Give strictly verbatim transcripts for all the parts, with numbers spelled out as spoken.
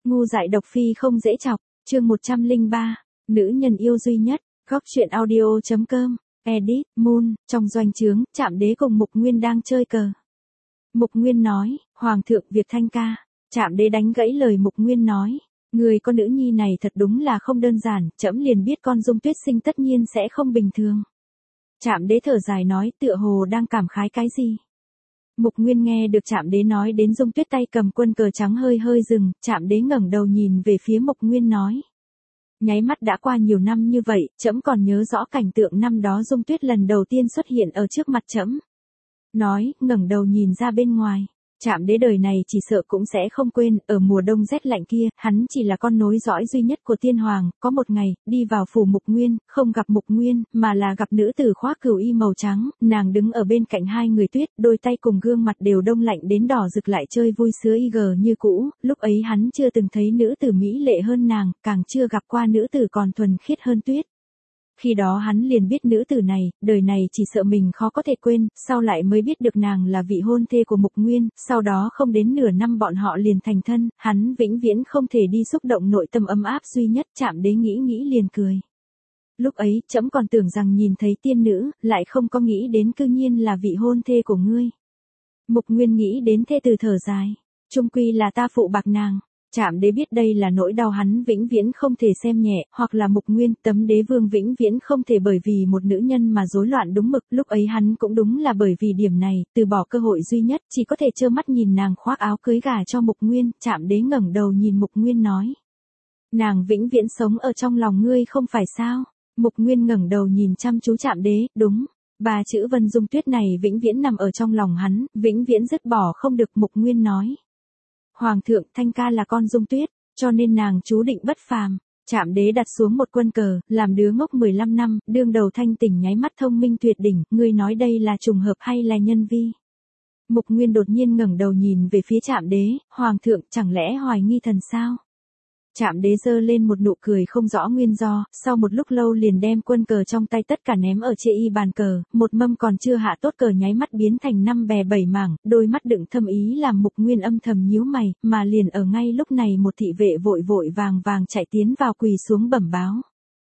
Ngu dại độc phi không dễ chọc, chương một trăm lẻ ba, nữ nhân yêu duy nhất, góc truyện audio chấm com, edit, Moon, trong doanh trướng, Trạm Đế cùng Mục Nguyên đang chơi cờ. Mục Nguyên nói, Hoàng thượng việc thanh ca, Trạm Đế đánh gãy lời Mục Nguyên nói, người con nữ nhi này thật đúng là không đơn giản, trẫm liền biết con Dung Tuyết sinh tất nhiên sẽ không bình thường. Trạm Đế thở dài nói tựa hồ đang cảm khái cái gì. Mục Nguyên nghe được Trạm Đế nói đến Dung Tuyết tay cầm quân cờ trắng hơi hơi dừng, Trạm Đế ngẩng đầu nhìn về phía Mục Nguyên nói. Nháy mắt đã qua nhiều năm như vậy, trẫm còn nhớ rõ cảnh tượng năm đó Dung Tuyết lần đầu tiên xuất hiện ở trước mặt trẫm. Nói, ngẩng đầu nhìn ra bên ngoài. Trạm Đế đời này chỉ sợ cũng sẽ không quên, ở mùa đông rét lạnh kia, hắn chỉ là con nối dõi duy nhất của tiên hoàng, có một ngày, đi vào phủ Mục Nguyên, không gặp Mục Nguyên, mà là gặp nữ tử khoác cửu y màu trắng, nàng đứng ở bên cạnh hai người tuyết, đôi tay cùng gương mặt đều đông lạnh đến đỏ rực lại chơi vui sứa y gờ như cũ, lúc ấy hắn chưa từng thấy nữ tử mỹ lệ hơn nàng, càng chưa gặp qua nữ tử còn thuần khiết hơn tuyết. Khi đó hắn liền biết nữ tử này, đời này chỉ sợ mình khó có thể quên, sau lại mới biết được nàng là vị hôn thê của Mục Nguyên, sau đó không đến nửa năm bọn họ liền thành thân, hắn vĩnh viễn không thể đi xúc động nội tâm ấm áp duy nhất. Trạm Đế nghĩ nghĩ liền cười. Lúc ấy, trẫm còn tưởng rằng nhìn thấy tiên nữ, lại không có nghĩ đến cư nhiên là vị hôn thê của ngươi. Mục Nguyên nghĩ đến thê từ thở dài, chung quy là ta phụ bạc nàng. Trạm Đế biết đây là nỗi đau hắn vĩnh viễn không thể xem nhẹ, hoặc là Mục Nguyên, Tấm Đế Vương vĩnh viễn không thể bởi vì một nữ nhân mà rối loạn đúng mực, lúc ấy hắn cũng đúng là bởi vì điểm này, từ bỏ cơ hội duy nhất, chỉ có thể trơ mắt nhìn nàng khoác áo cưới gả cho Mục Nguyên. Trạm Đế ngẩng đầu nhìn Mục Nguyên nói, nàng vĩnh viễn sống ở trong lòng ngươi không phải sao? Mục Nguyên ngẩng đầu nhìn chăm chú Trạm Đế, đúng. Ba chữ Vân Dung Tuyết này vĩnh viễn nằm ở trong lòng hắn, vĩnh viễn dứt bỏ không được. Mục Nguyên nói. Hoàng thượng, thanh ca là con Dung Tuyết, cho nên nàng chú định bất phàm. Trạm Đế đặt xuống một quân cờ, làm đứa ngốc mười lăm năm, đương đầu thanh tỉnh nháy mắt thông minh tuyệt đỉnh, ngươi nói đây là trùng hợp hay là nhân vi? Mục Nguyên đột nhiên ngẩng đầu nhìn về phía Trạm Đế, Hoàng thượng, chẳng lẽ hoài nghi thần sao? Trạm Đế giơ lên một nụ cười không rõ nguyên do, sau một lúc lâu liền đem quân cờ trong tay tất cả ném ở trên y bàn cờ, một mâm còn chưa hạ tốt cờ nháy mắt biến thành năm bè bảy mảng, đôi mắt đựng thâm ý làm Mục Nguyên âm thầm nhíu mày, mà liền ở ngay lúc này một thị vệ vội vội vàng vàng chạy tiến vào quỳ xuống bẩm báo.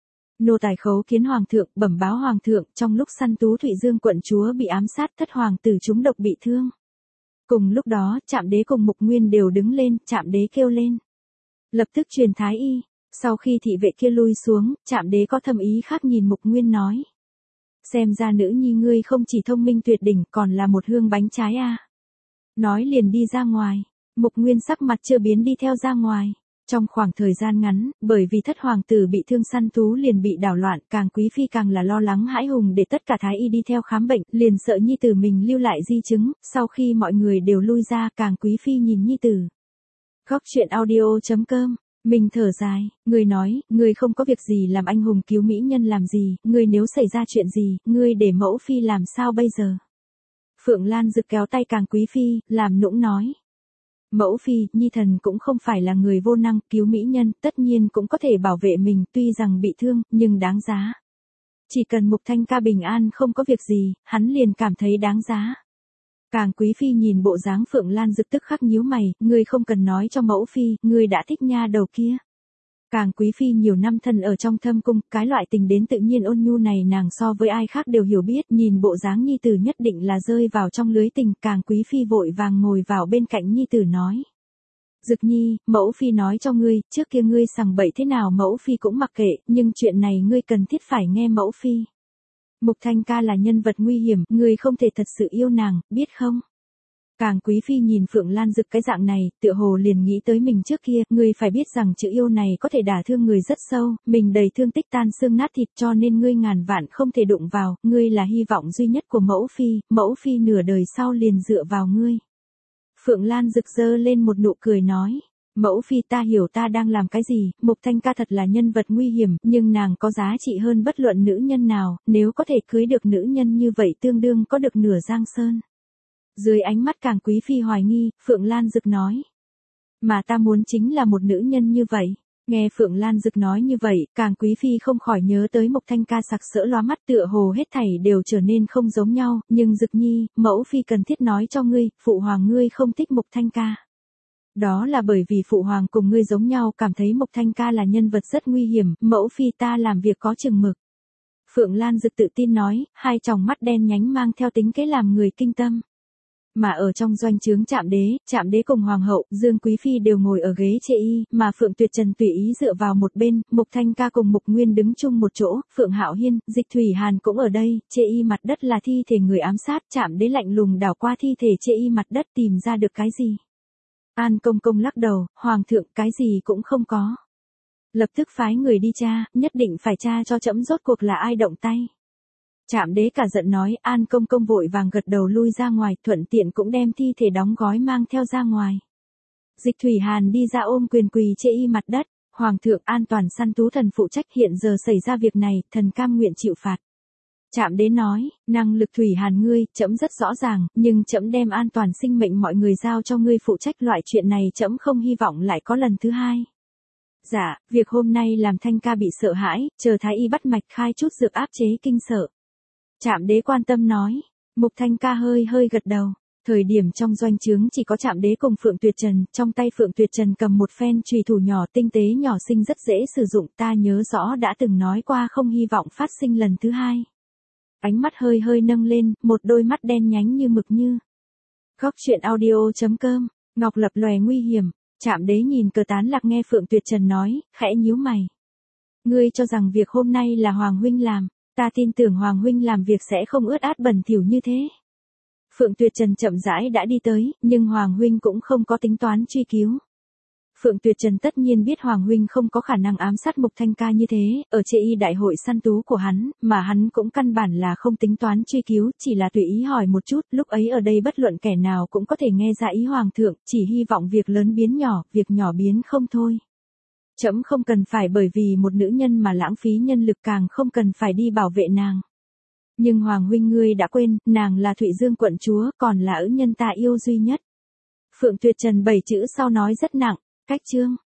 Nô tài khấu kiến Hoàng thượng, bẩm báo Hoàng thượng, trong lúc săn Tú Thụy Dương quận chúa bị ám sát, thất hoàng tử trúng độc bị thương. Cùng lúc đó, Trạm Đế cùng Mục Nguyên đều đứng lên, Trạm Đế kêu lên. Lập tức truyền thái y. Sau khi thị vệ kia lui xuống, Trạm Đế có thâm ý khác nhìn Mục Nguyên nói. Xem ra nữ nhi ngươi không chỉ thông minh tuyệt đỉnh, còn là một hương bánh trái a. À. Nói liền đi ra ngoài. Mục Nguyên sắc mặt chưa biến đi theo ra ngoài. Trong khoảng thời gian ngắn, bởi vì thất hoàng tử bị thương săn thú liền bị đảo loạn, càng quý phi càng là lo lắng hãi hùng để tất cả thái y đi theo khám bệnh, liền sợ nhi tử mình lưu lại di chứng. Sau khi mọi người đều lui ra, càng quý phi nhìn nhi tử. Góc truyện audio chấm com, mình thở dài, người nói, người không có việc gì làm anh hùng cứu mỹ nhân làm gì, người nếu xảy ra chuyện gì, người để mẫu phi làm sao bây giờ? Phượng Lan Dực kéo tay càng quý phi, làm nũng nói. Mẫu phi, nhi thần cũng không phải là người vô năng, cứu mỹ nhân, tất nhiên cũng có thể bảo vệ mình, tuy rằng bị thương, nhưng đáng giá. Chỉ cần Mục Thanh ca bình an không có việc gì, hắn liền cảm thấy đáng giá. Càng quý phi nhìn bộ dáng Phượng Lan Dực tức khắc nhíu mày, ngươi không cần nói cho mẫu phi, ngươi đã thích nha đầu kia. Càng quý phi nhiều năm thân ở trong thâm cung, cái loại tình đến tự nhiên ôn nhu này nàng so với ai khác đều hiểu biết, nhìn bộ dáng nhi tử nhất định là rơi vào trong lưới tình, càng quý phi vội vàng ngồi vào bên cạnh nhi tử nói. Dực nhi, mẫu phi nói cho ngươi, trước kia ngươi sằng bậy thế nào mẫu phi cũng mặc kệ, nhưng chuyện này ngươi cần thiết phải nghe mẫu phi. Mục Thanh ca là nhân vật nguy hiểm, ngươi không thể thật sự yêu nàng, biết không? Càng quý phi nhìn Phượng Lan Dực cái dạng này, tựa hồ liền nghĩ tới mình trước kia, ngươi phải biết rằng chữ yêu này có thể đả thương người rất sâu, mình đầy thương tích tan xương nát thịt cho nên ngươi ngàn vạn không thể đụng vào, ngươi là hy vọng duy nhất của mẫu phi, mẫu phi nửa đời sau liền dựa vào ngươi. Phượng Lan Dực giơ lên một nụ cười nói. Mẫu phi ta hiểu ta đang làm cái gì, Mục Thanh ca thật là nhân vật nguy hiểm, nhưng nàng có giá trị hơn bất luận nữ nhân nào, nếu có thể cưới được nữ nhân như vậy tương đương có được nửa Giang Sơn. Dưới ánh mắt càng quý phi hoài nghi, Phượng Lan Dực nói. Mà ta muốn chính là một nữ nhân như vậy. Nghe Phượng Lan Dực nói như vậy, càng quý phi không khỏi nhớ tới Mục Thanh ca sặc sỡ lóa mắt tựa hồ hết thảy đều trở nên không giống nhau, nhưng Dực nhi, mẫu phi cần thiết nói cho ngươi, phụ hoàng ngươi không thích Mục Thanh ca. Đó là bởi vì phụ hoàng cùng ngươi giống nhau cảm thấy Mục Thanh ca là nhân vật rất nguy hiểm, mẫu phi ta làm việc có chừng mực. Phượng Lan Dực tự tin nói, hai tròng mắt đen nhánh mang theo tính kế làm người kinh tâm. Mà ở trong doanh trướng Trạm Đế, Trạm Đế cùng Hoàng hậu, Dương Quý Phi đều ngồi ở ghế chê y, mà Phượng Tuyệt Trần tùy ý dựa vào một bên, Mục Thanh ca cùng Mục Nguyên đứng chung một chỗ, Phượng Hạo Hiên, Dịch Thủy Hàn cũng ở đây, chê y mặt đất là thi thể người ám sát, Trạm Đế lạnh lùng đảo qua thi thể chê y mặt đất tìm ra được cái gì. An Công Công lắc đầu, Hoàng thượng cái gì cũng không có. Lập tức phái người đi tra, nhất định phải tra cho trẫm rốt cuộc là ai động tay. Trạm Đế cả giận nói, An Công Công vội vàng gật đầu lui ra ngoài, thuận tiện cũng đem thi thể đóng gói mang theo ra ngoài. Dịch Thủy Hàn đi ra ôm quyền quỳ chê y mặt đất, Hoàng thượng an toàn săn thú thần phụ trách hiện giờ xảy ra việc này, thần cam nguyện chịu phạt. Trạm Đế nói, năng lực Thủy Hàn ngươi, trẫm rất rõ ràng, nhưng trẫm đem an toàn sinh mệnh mọi người giao cho ngươi phụ trách loại chuyện này trẫm không hy vọng lại có lần thứ hai. Dạ, việc hôm nay làm Thanh ca bị sợ hãi, chờ thái y bắt mạch khai chút dược áp chế kinh sợ. Trạm Đế quan tâm nói, Mục Thanh ca hơi hơi gật đầu. Thời điểm trong doanh trướng chỉ có Trạm Đế cùng Phượng Tuyệt Trần, trong tay Phượng Tuyệt Trần cầm một phen chùy thủ nhỏ tinh tế nhỏ xinh rất dễ sử dụng, ta nhớ rõ đã từng nói qua không hy vọng phát sinh lần thứ hai. Ánh mắt hơi hơi nâng lên, một đôi mắt đen nhánh như mực như. Góc truyện audio chấm com, Ngọc lập lòe nguy hiểm, Trạm Đế nhìn cờ tán lạc nghe Phượng Tuyệt Trần nói, khẽ nhíu mày. Ngươi cho rằng việc hôm nay là Hoàng huynh làm, ta tin tưởng Hoàng huynh làm việc sẽ không ướt át bẩn thỉu như thế. Phượng Tuyệt Trần chậm rãi đã đi tới, nhưng Hoàng huynh cũng không có tính toán truy cứu. Phượng Tuyệt Trần tất nhiên biết Hoàng huynh không có khả năng ám sát Mục Thanh ca như thế, ở chê y đại hội săn tú của hắn, mà hắn cũng căn bản là không tính toán truy cứu, chỉ là tùy ý hỏi một chút, lúc ấy ở đây bất luận kẻ nào cũng có thể nghe ra ý Hoàng thượng, chỉ hy vọng việc lớn biến nhỏ, việc nhỏ biến không thôi. Trẫm không cần phải bởi vì một nữ nhân mà lãng phí nhân lực, càng không cần phải đi bảo vệ nàng. Nhưng Hoàng huynh ngươi đã quên, nàng là Thụy Dương quận chúa, còn là nữ nhân ta yêu duy nhất. Phượng Tuyệt Trần bảy chữ sau nói rất nặng, cách chương.